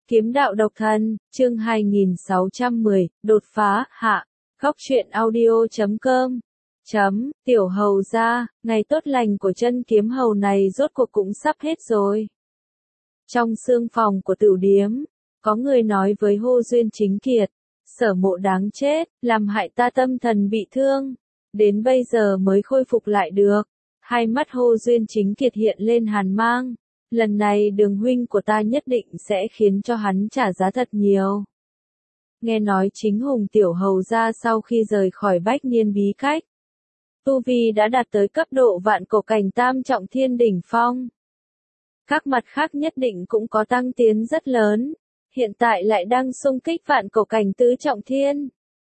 Kiếm đạo độc thân, chương 2610, đột phá, hạ. Góc truyện audio.com. Tiểu hầu gia, ngày tốt lành của chân kiếm hầu này rốt cuộc cũng sắp hết rồi. Trong xương phòng của Tửu Điếm, có người nói với Hô Duyên Chính Kiệt, Sở Mộ đáng chết, làm hại ta tâm thần bị thương, đến bây giờ mới khôi phục lại được. Hai mắt Hô Duyên Chính Kiệt hiện lên hàn mang. Lần này Đường huynh của ta nhất định sẽ khiến cho hắn trả giá thật nhiều. Nghe nói Chính Hùng tiểu hầu gia sau khi rời khỏi Bách Niên bí cách, tu vi đã đạt tới cấp độ vạn cổ cảnh tam trọng thiên đỉnh phong. Các mặt khác nhất định cũng có tăng tiến rất lớn, hiện tại lại đang xung kích vạn cổ cảnh tứ trọng thiên.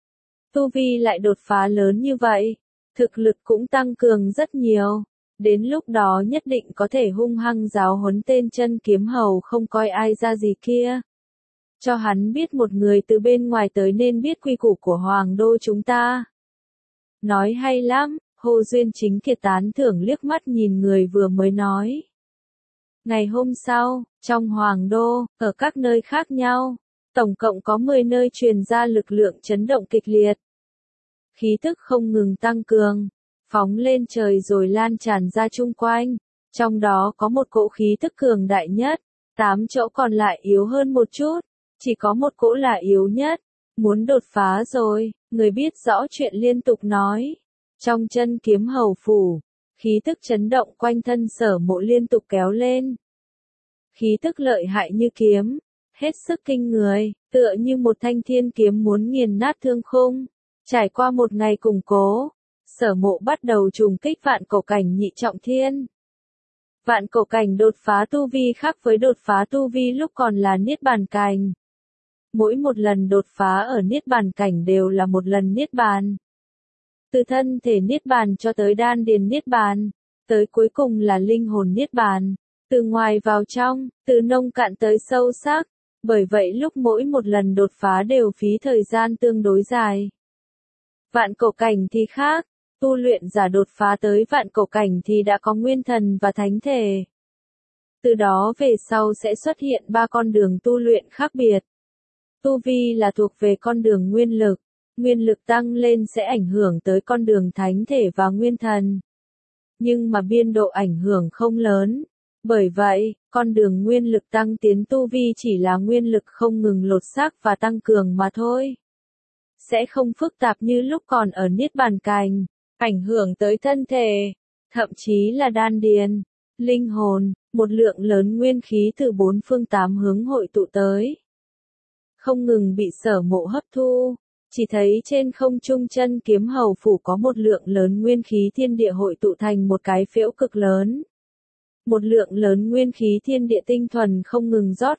Tu vi lại đột phá lớn như vậy, thực lực cũng tăng cường rất nhiều. Đến lúc đó nhất định có thể hung hăng giáo huấn tên chân kiếm hầu không coi ai ra gì kia. Cho hắn biết một người từ bên ngoài tới nên biết quy củ của Hoàng đô chúng ta. Nói hay lắm, Hồ Duyên Chính Kiệt tán thưởng liếc mắt nhìn người vừa mới nói. Ngày hôm sau, trong Hoàng đô, ở các nơi khác nhau, tổng cộng có 10 nơi truyền ra lực lượng chấn động kịch liệt. Khí tức không ngừng tăng cường, phóng lên trời rồi lan tràn ra chung quanh, trong đó có một cỗ khí tức cường đại nhất, 8 chỗ còn lại yếu hơn một chút, chỉ có một cỗ là yếu nhất, muốn đột phá rồi, người biết rõ chuyện liên tục nói. Trong chân kiếm hầu phủ, khí tức chấn động quanh thân Sở Mộ liên tục kéo lên. Khí tức lợi hại như kiếm, hết sức kinh người, tựa như một thanh thiên kiếm muốn nghiền nát thương khung. Trải qua một ngày củng cố, Sở Mộ bắt đầu trùng kích vạn cổ cảnh nhị trọng thiên. Vạn cổ cảnh đột phá tu vi khác với đột phá tu vi lúc còn là niết bàn cảnh. Mỗi một lần đột phá ở niết bàn cảnh đều là một lần niết bàn. Từ thân thể niết bàn cho tới đan điền niết bàn, tới cuối cùng là linh hồn niết bàn, từ ngoài vào trong, từ nông cạn tới sâu sắc, bởi vậy lúc mỗi một lần đột phá đều phí thời gian tương đối dài. Vạn cổ cảnh thì khác, tu luyện giả đột phá tới vạn cổ cảnh thì đã có nguyên thần và thánh thể. Từ đó về sau sẽ xuất hiện 3 con đường tu luyện khác biệt. Tu vi là thuộc về con đường nguyên lực tăng lên sẽ ảnh hưởng tới con đường thánh thể và nguyên thần. Nhưng mà biên độ ảnh hưởng không lớn, bởi vậy, con đường nguyên lực tăng tiến tu vi chỉ là nguyên lực không ngừng lột xác và tăng cường mà thôi. Sẽ không phức tạp như lúc còn ở niết bàn cảnh, ảnh hưởng tới thân thể, thậm chí là đan điền, linh hồn, một lượng lớn nguyên khí từ 4 phương 8 hướng hội tụ tới. Không ngừng bị Sở Mộ hấp thu, chỉ thấy trên không trung chân kiếm hầu phủ có một lượng lớn nguyên khí thiên địa hội tụ thành một cái phễu cực lớn. Một lượng lớn nguyên khí thiên địa tinh thuần không ngừng rót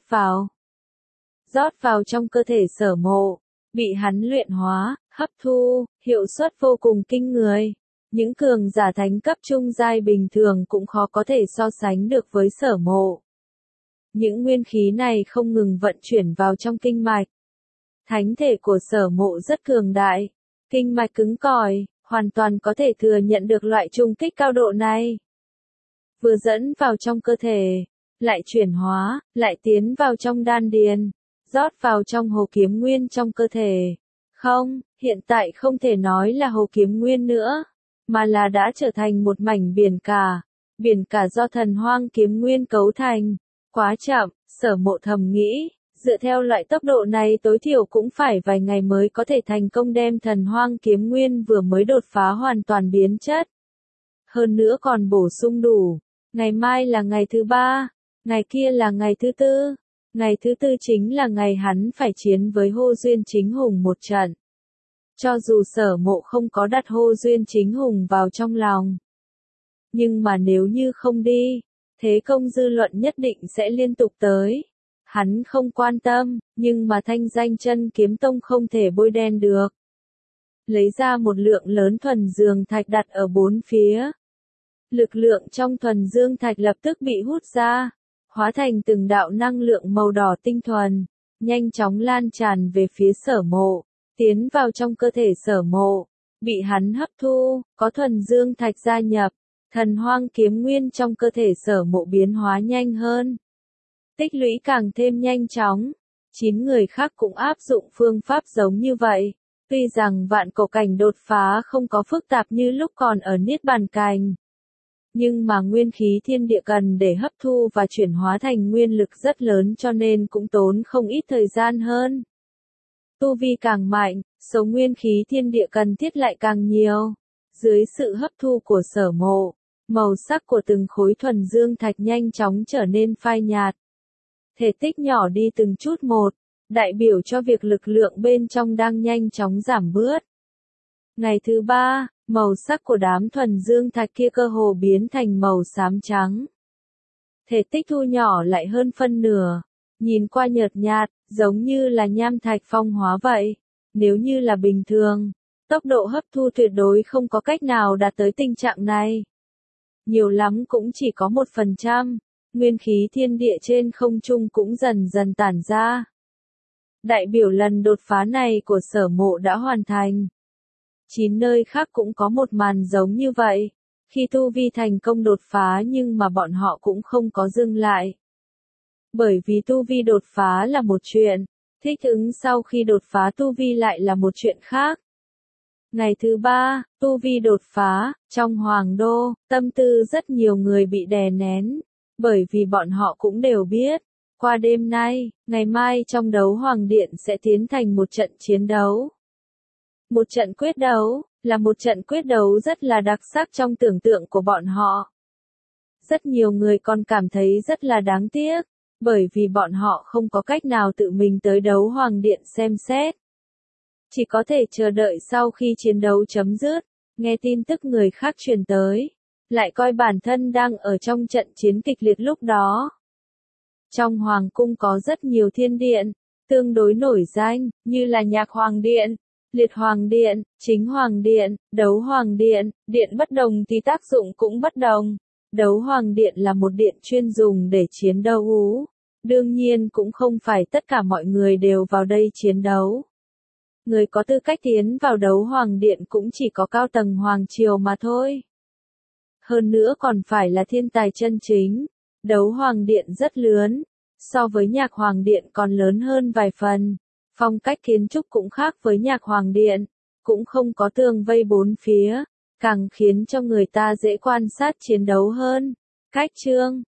vào trong cơ thể Sở Mộ, bị hắn luyện hóa, hấp thu, hiệu suất vô cùng kinh người. Những cường giả thánh cấp trung giai bình thường cũng khó có thể so sánh được với Sở Mộ. Những nguyên khí này không ngừng vận chuyển vào trong kinh mạch. Thánh thể của Sở Mộ rất cường đại, kinh mạch cứng cỏi, hoàn toàn có thể thừa nhận được loại trùng kích cao độ này. Vừa dẫn vào trong cơ thể, lại chuyển hóa, lại tiến vào trong đan điền, rót vào trong hồ kiếm nguyên trong cơ thể. Không, hiện tại không thể nói là hồ kiếm nguyên nữa, mà là đã trở thành một mảnh biển cả do thần hoang kiếm nguyên cấu thành. Quá chậm, Sở Mộ thầm nghĩ, dựa theo loại tốc độ này tối thiểu cũng phải vài ngày mới có thể thành công đem thần hoang kiếm nguyên vừa mới đột phá hoàn toàn biến chất. Hơn nữa còn bổ sung đủ, ngày mai là ngày thứ 3, ngày kia là ngày thứ 4, ngày thứ 4 chính là ngày hắn phải chiến với Hô Duyên Chính Hùng một trận. Cho dù Sở Mộ không có đặt Hô Duyên Chính Hùng vào trong lòng, nhưng mà nếu như không đi, thế công dư luận nhất định sẽ liên tục tới. Hắn không quan tâm, nhưng mà thanh danh chân kiếm tông không thể bôi đen được. Lấy ra một lượng lớn thuần dương thạch đặt ở 4 phía. Lực lượng trong thuần dương thạch lập tức bị hút ra, hóa thành từng đạo năng lượng màu đỏ tinh thuần, nhanh chóng lan tràn về phía Sở Mộ, tiến vào trong cơ thể Sở Mộ, bị hắn hấp thu, có thuần dương thạch gia nhập, thần hoang kiếm nguyên trong cơ thể Sở Mộ biến hóa nhanh hơn. Tích lũy càng thêm nhanh chóng, 9 người khác cũng áp dụng phương pháp giống như vậy. Tuy rằng vạn cổ cảnh đột phá không có phức tạp như lúc còn ở Niết Bàn Cảnh, nhưng mà nguyên khí thiên địa cần để hấp thu và chuyển hóa thành nguyên lực rất lớn cho nên cũng tốn không ít thời gian hơn. Tu vi càng mạnh, số nguyên khí thiên địa cần thiết lại càng nhiều. Dưới sự hấp thu của Sở Mộ, màu sắc của từng khối thuần dương thạch nhanh chóng trở nên phai nhạt. Thể tích nhỏ đi từng chút một, đại biểu cho việc lực lượng bên trong đang nhanh chóng giảm bớt. Ngày thứ 3, màu sắc của đám thuần dương thạch kia cơ hồ biến thành màu xám trắng. Thể tích thu nhỏ lại hơn phân nửa, nhìn qua nhợt nhạt, giống như là nham thạch phong hóa vậy. Nếu như là bình thường, tốc độ hấp thu tuyệt đối không có cách nào đạt tới tình trạng này. Nhiều lắm cũng chỉ có 1%, nguyên khí thiên địa trên không trung cũng dần dần tản ra. Đại biểu lần đột phá này của Sở Mộ đã hoàn thành. 9 nơi khác cũng có một màn giống như vậy. Khi tu vi thành công đột phá nhưng mà bọn họ cũng không có dừng lại. Bởi vì tu vi đột phá là một chuyện, thích ứng sau khi đột phá tu vi lại là một chuyện khác. Ngày thứ 3, tu vi đột phá, trong Hoàng Đô, tâm tư rất nhiều người bị đè nén. Bởi vì bọn họ cũng đều biết, qua đêm nay, ngày mai trong đấu Hoàng Điện sẽ tiến thành một trận chiến đấu. Một trận quyết đấu, là một trận quyết đấu rất là đặc sắc trong tưởng tượng của bọn họ. Rất nhiều người còn cảm thấy rất là đáng tiếc, bởi vì bọn họ không có cách nào tự mình tới đấu Hoàng Điện xem xét. Chỉ có thể chờ đợi sau khi chiến đấu chấm dứt, nghe tin tức người khác truyền tới, lại coi bản thân đang ở trong trận chiến kịch liệt lúc đó. Trong Hoàng Cung có rất nhiều thiên điện, tương đối nổi danh, như là Nhạc Hoàng Điện, Liệt Hoàng Điện, Chính Hoàng Điện, Đấu Hoàng Điện. Điện bất đồng thì tác dụng cũng bất đồng. Đấu Hoàng Điện là một điện chuyên dùng để chiến đấu. Đương nhiên cũng không phải tất cả mọi người đều vào đây chiến đấu. Người có tư cách tiến vào Đấu Hoàng Điện cũng chỉ có cao tầng Hoàng Triều mà thôi. Hơn nữa còn phải là thiên tài chân chính. Đấu Hoàng Điện rất lớn, so với Nhạc Hoàng Điện còn lớn hơn vài phần. Phong cách kiến trúc cũng khác với Nhạc Hoàng Điện, cũng không có tường vây bốn phía, càng khiến cho người ta dễ quan sát chiến đấu hơn. Cách chương